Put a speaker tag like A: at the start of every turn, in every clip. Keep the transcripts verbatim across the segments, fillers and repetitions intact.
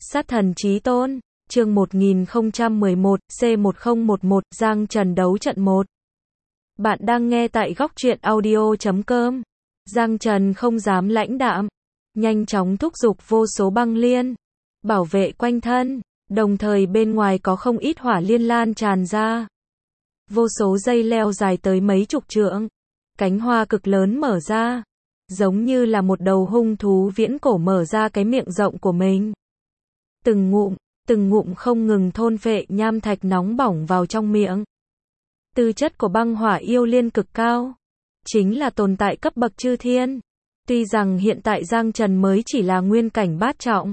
A: Sát thần chí tôn, chương một nghìn không trăm mười một, C một không một một, Giang Trần đấu trận một. Bạn đang nghe tại góc truyện audio chấm com. Giang Trần không dám lãnh đạm, nhanh chóng thúc giục vô số băng liên, bảo vệ quanh thân, đồng thời bên ngoài có không ít hỏa liên lan tràn ra. Vô số dây leo dài tới mấy chục trượng, cánh hoa cực lớn mở ra, giống như là một đầu hung thú viễn cổ mở ra cái miệng rộng của mình. Từng ngụm, từng ngụm không ngừng thôn phệ nham thạch nóng bỏng vào trong miệng. Tư chất của băng hỏa yêu liên cực cao, chính là tồn tại cấp bậc chư thiên. Tuy rằng hiện tại Giang Trần mới chỉ là nguyên cảnh bát trọng,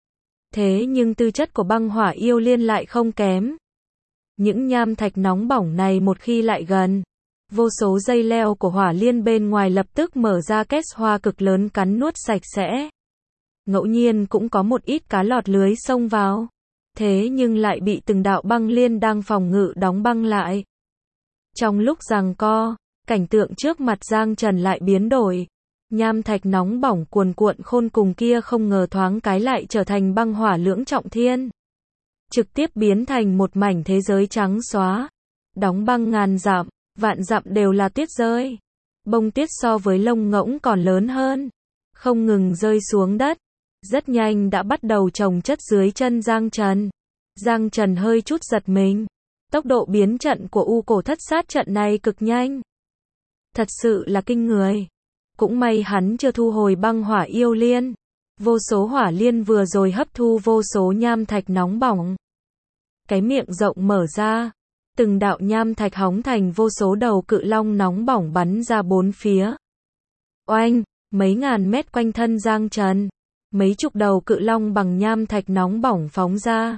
A: thế nhưng tư chất của băng hỏa yêu liên lại không kém. Những nham thạch nóng bỏng này một khi lại gần, vô số dây leo của hỏa liên bên ngoài lập tức mở ra kết hoa cực lớn cắn nuốt sạch sẽ. Ngẫu nhiên cũng có một ít cá lọt lưới xông vào, thế nhưng lại bị từng đạo băng liên đang phòng ngự đóng băng lại. Trong lúc giằng co, cảnh tượng trước mặt Giang Trần lại biến đổi. Nham thạch nóng bỏng cuồn cuộn khôn cùng kia không ngờ thoáng cái lại trở thành băng hỏa lưỡng trọng thiên. Trực tiếp biến thành một mảnh thế giới trắng xóa. Đóng băng ngàn dặm, vạn dặm đều là tuyết rơi. Bông tuyết so với lông ngỗng còn lớn hơn, không ngừng rơi xuống đất. Rất nhanh đã bắt đầu chồng chất dưới chân Giang Trần. Giang Trần hơi chút giật mình. Tốc độ biến trận của U Cổ Thất Sát trận này cực nhanh. Thật sự là kinh người. Cũng may hắn chưa thu hồi băng hỏa yêu liên. Vô số hỏa liên vừa rồi hấp thu vô số nham thạch nóng bỏng. Cái miệng rộng mở ra. Từng đạo nham thạch hóng thành vô số đầu cự long nóng bỏng bắn ra bốn phía. Oanh, mấy ngàn mét quanh thân Giang Trần. Mấy chục đầu cự long bằng nham thạch nóng bỏng phóng ra,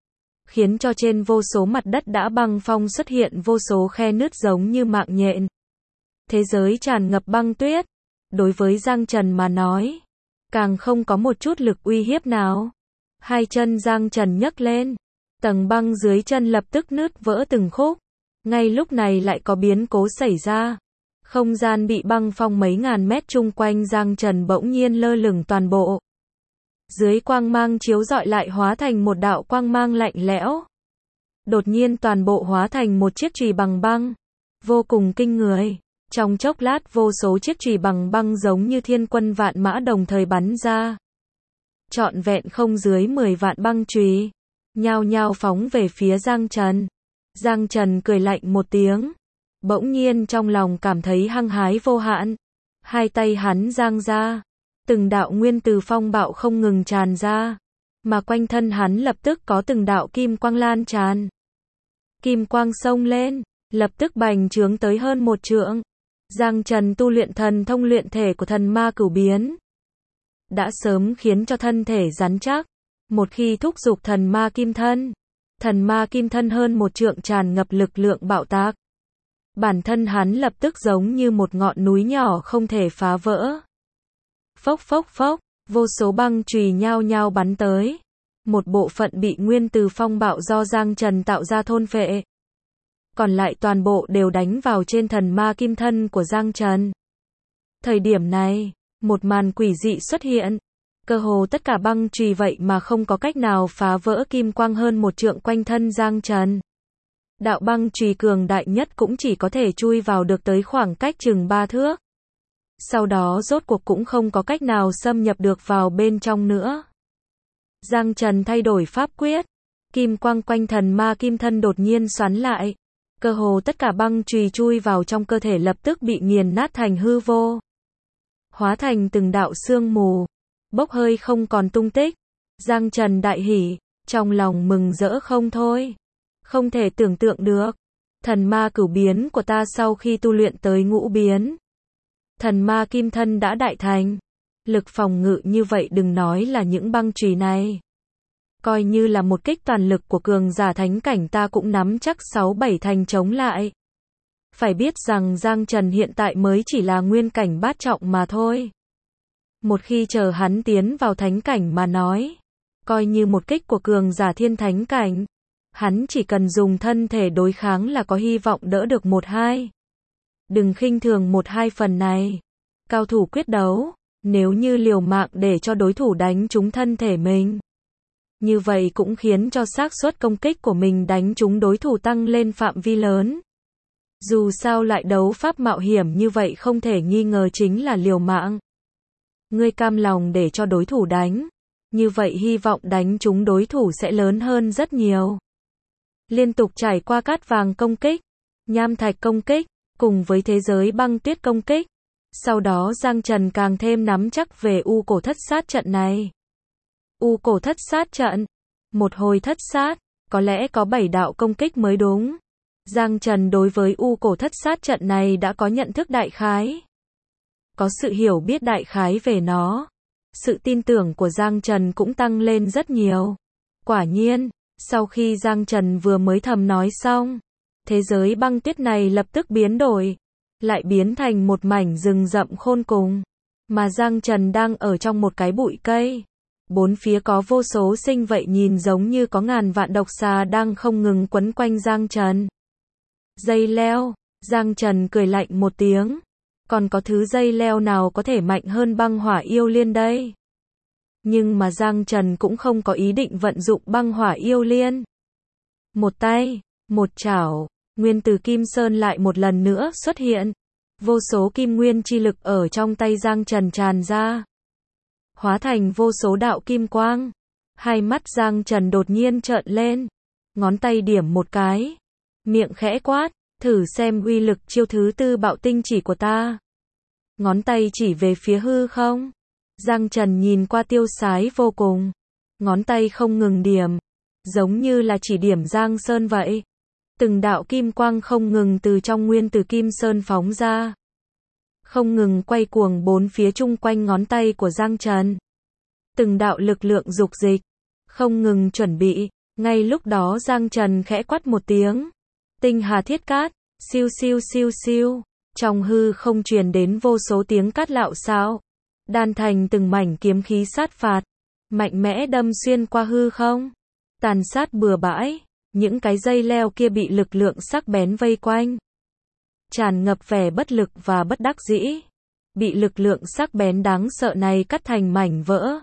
A: khiến cho trên vô số mặt đất đã băng phong xuất hiện vô số khe nứt giống như mạng nhện. Thế giới tràn ngập băng tuyết. Đối với Giang Trần mà nói, càng không có một chút lực uy hiếp nào. Hai chân Giang Trần nhấc lên, tầng băng dưới chân lập tức nứt vỡ từng khúc. Ngay lúc này lại có biến cố xảy ra. Không gian bị băng phong mấy ngàn mét chung quanh Giang Trần bỗng nhiên lơ lửng toàn bộ. Dưới quang mang chiếu rọi lại hóa thành một đạo quang mang lạnh lẽo. Đột nhiên toàn bộ hóa thành một chiếc chùy bằng băng. Vô cùng kinh người. Trong chốc lát vô số chiếc chùy bằng băng giống như thiên quân vạn mã đồng thời bắn ra. Trọn vẹn không dưới mười vạn băng chùy, nhao nhao phóng về phía Giang Trần. Giang Trần cười lạnh một tiếng. Bỗng nhiên trong lòng cảm thấy hăng hái vô hạn. Hai tay hắn giang ra. Từng đạo nguyên từ phong bạo không ngừng tràn ra. Mà quanh thân hắn lập tức có từng đạo kim quang lan tràn. Kim quang xông lên, lập tức bành trướng tới hơn một trượng. Giang Trần tu luyện thần thông luyện thể của thần ma cửu biến. Đã sớm khiến cho thân thể rắn chắc. Một khi thúc giục thần ma kim thân, thần ma kim thân hơn một trượng tràn ngập lực lượng bạo tạc. Bản thân hắn lập tức giống như một ngọn núi nhỏ không thể phá vỡ. Phốc phốc phốc, vô số băng chùy nhao nhao bắn tới. Một bộ phận bị nguyên từ phong bạo do Giang Trần tạo ra thôn phệ. Còn lại toàn bộ đều đánh vào trên thần ma kim thân của Giang Trần. Thời điểm này, một màn quỷ dị xuất hiện. Cơ hồ tất cả băng chùy vậy mà không có cách nào phá vỡ kim quang hơn một trượng quanh thân Giang Trần. Đạo băng chùy cường đại nhất cũng chỉ có thể chui vào được tới khoảng cách chừng ba thước. Sau đó rốt cuộc cũng không có cách nào xâm nhập được vào bên trong nữa. Giang Trần thay đổi pháp quyết. Kim quang quanh thần ma kim thân đột nhiên xoắn lại. Cơ hồ tất cả băng chùy chui vào trong cơ thể lập tức bị nghiền nát thành hư vô. Hóa thành từng đạo sương mù. Bốc hơi không còn tung tích. Giang Trần đại hỉ. Trong lòng mừng rỡ không thôi. Không thể tưởng tượng được. Thần ma cửu biến của ta sau khi tu luyện tới ngũ biến. Thần ma kim thân đã đại thành. Lực phòng ngự như vậy đừng nói là những băng chùy này. Coi như là một kích toàn lực của cường giả thánh cảnh ta cũng nắm chắc sáu bảy thành chống lại. Phải biết rằng Giang Trần hiện tại mới chỉ là nguyên cảnh bát trọng mà thôi. Một khi chờ hắn tiến vào thánh cảnh mà nói, coi như một kích của cường giả thiên thánh cảnh, hắn chỉ cần dùng thân thể đối kháng là có hy vọng đỡ được một hai. Đừng khinh thường một hai phần này. Cao thủ quyết đấu, nếu như liều mạng để cho đối thủ đánh trúng thân thể mình, Như vậy cũng khiến cho xác suất công kích của mình đánh trúng đối thủ tăng lên phạm vi lớn. Dù sao loại đấu pháp mạo hiểm như vậy không thể nghi ngờ chính là liều mạng. Ngươi cam lòng để cho đối thủ đánh. Như vậy hy vọng đánh trúng đối thủ sẽ lớn hơn rất nhiều. Liên tục trải qua cát vàng công kích, nham thạch công kích, cùng với thế giới băng tuyết công kích. Sau đó Giang Trần càng thêm nắm chắc về U cổ thất sát trận này. U cổ thất sát trận. Một hồi thất sát, có lẽ có bảy đạo công kích mới đúng. Giang Trần đối với U cổ thất sát trận này đã có nhận thức đại khái. Có sự hiểu biết đại khái về nó. Sự tin tưởng của Giang Trần cũng tăng lên rất nhiều. Quả nhiên, sau khi Giang Trần vừa mới thầm nói xong, thế giới băng tuyết này lập tức biến đổi, lại biến thành một mảnh rừng rậm khôn cùng. Mà Giang Trần đang ở trong một cái bụi cây. Bốn phía có vô số sinh vậy nhìn giống như có ngàn vạn độc xà đang không ngừng quấn quanh Giang Trần. Dây leo, Giang Trần cười lạnh một tiếng. Còn có thứ dây leo nào có thể mạnh hơn băng hỏa yêu liên đây? Nhưng mà Giang Trần cũng không có ý định vận dụng băng hỏa yêu liên. Một tay, một chảo, nguyên tử Kim Sơn lại một lần nữa xuất hiện. Vô số kim nguyên chi lực ở trong tay Giang Trần tràn ra. Hóa thành vô số đạo kim quang. Hai mắt Giang Trần đột nhiên trợn lên. Ngón tay điểm một cái. Miệng khẽ quát, thử xem uy lực chiêu thứ tư bạo tinh chỉ của ta. Ngón tay chỉ về phía hư không. Giang Trần nhìn qua tiêu sái vô cùng. Ngón tay không ngừng điểm. Giống như là chỉ điểm Giang Sơn vậy. Từng đạo kim quang không ngừng từ trong nguyên tử Kim Sơn phóng ra. Không ngừng quay cuồng bốn phía chung quanh ngón tay của Giang Trần. Từng đạo lực lượng dục dịch. Không ngừng chuẩn bị. Ngay lúc đó Giang Trần khẽ quát một tiếng. Tinh hà thiết cát. Siêu siêu siêu siêu. Trong hư không truyền đến vô số tiếng cát lạo xạo. Đan thành từng mảnh kiếm khí sát phạt. Mạnh mẽ đâm xuyên qua hư không. Tàn sát bừa bãi. Những cái dây leo kia bị lực lượng sắc bén vây quanh. Tràn ngập vẻ bất lực và bất đắc dĩ. Bị lực lượng sắc bén đáng sợ này cắt thành mảnh vỡ.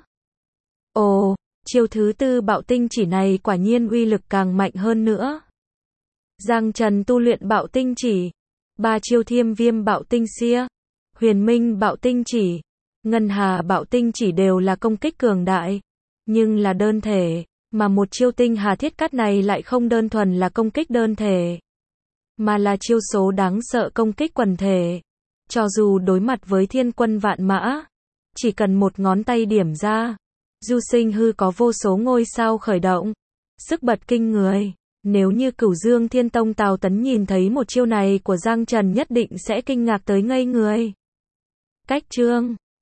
A: Ồ, chiêu thứ tư bạo tinh chỉ này quả nhiên uy lực càng mạnh hơn nữa. Giang Trần tu luyện bạo tinh chỉ. Ba chiêu thiêm viêm bạo tinh xia. Huyền minh bạo tinh chỉ. Ngân hà bạo tinh chỉ đều là công kích cường đại. Nhưng là đơn thể. Mà một chiêu tinh hà thiết cát này lại không đơn thuần là công kích đơn thể. Mà là chiêu số đáng sợ công kích quần thể. Cho dù đối mặt với thiên quân vạn mã. Chỉ cần một ngón tay điểm ra. Du sinh hư có vô số ngôi sao khởi động. Sức bật kinh người. Nếu như Cửu Dương Thiên Tông Tào Tấn nhìn thấy một chiêu này của Giang Trần nhất định sẽ kinh ngạc tới ngây người. Cách chương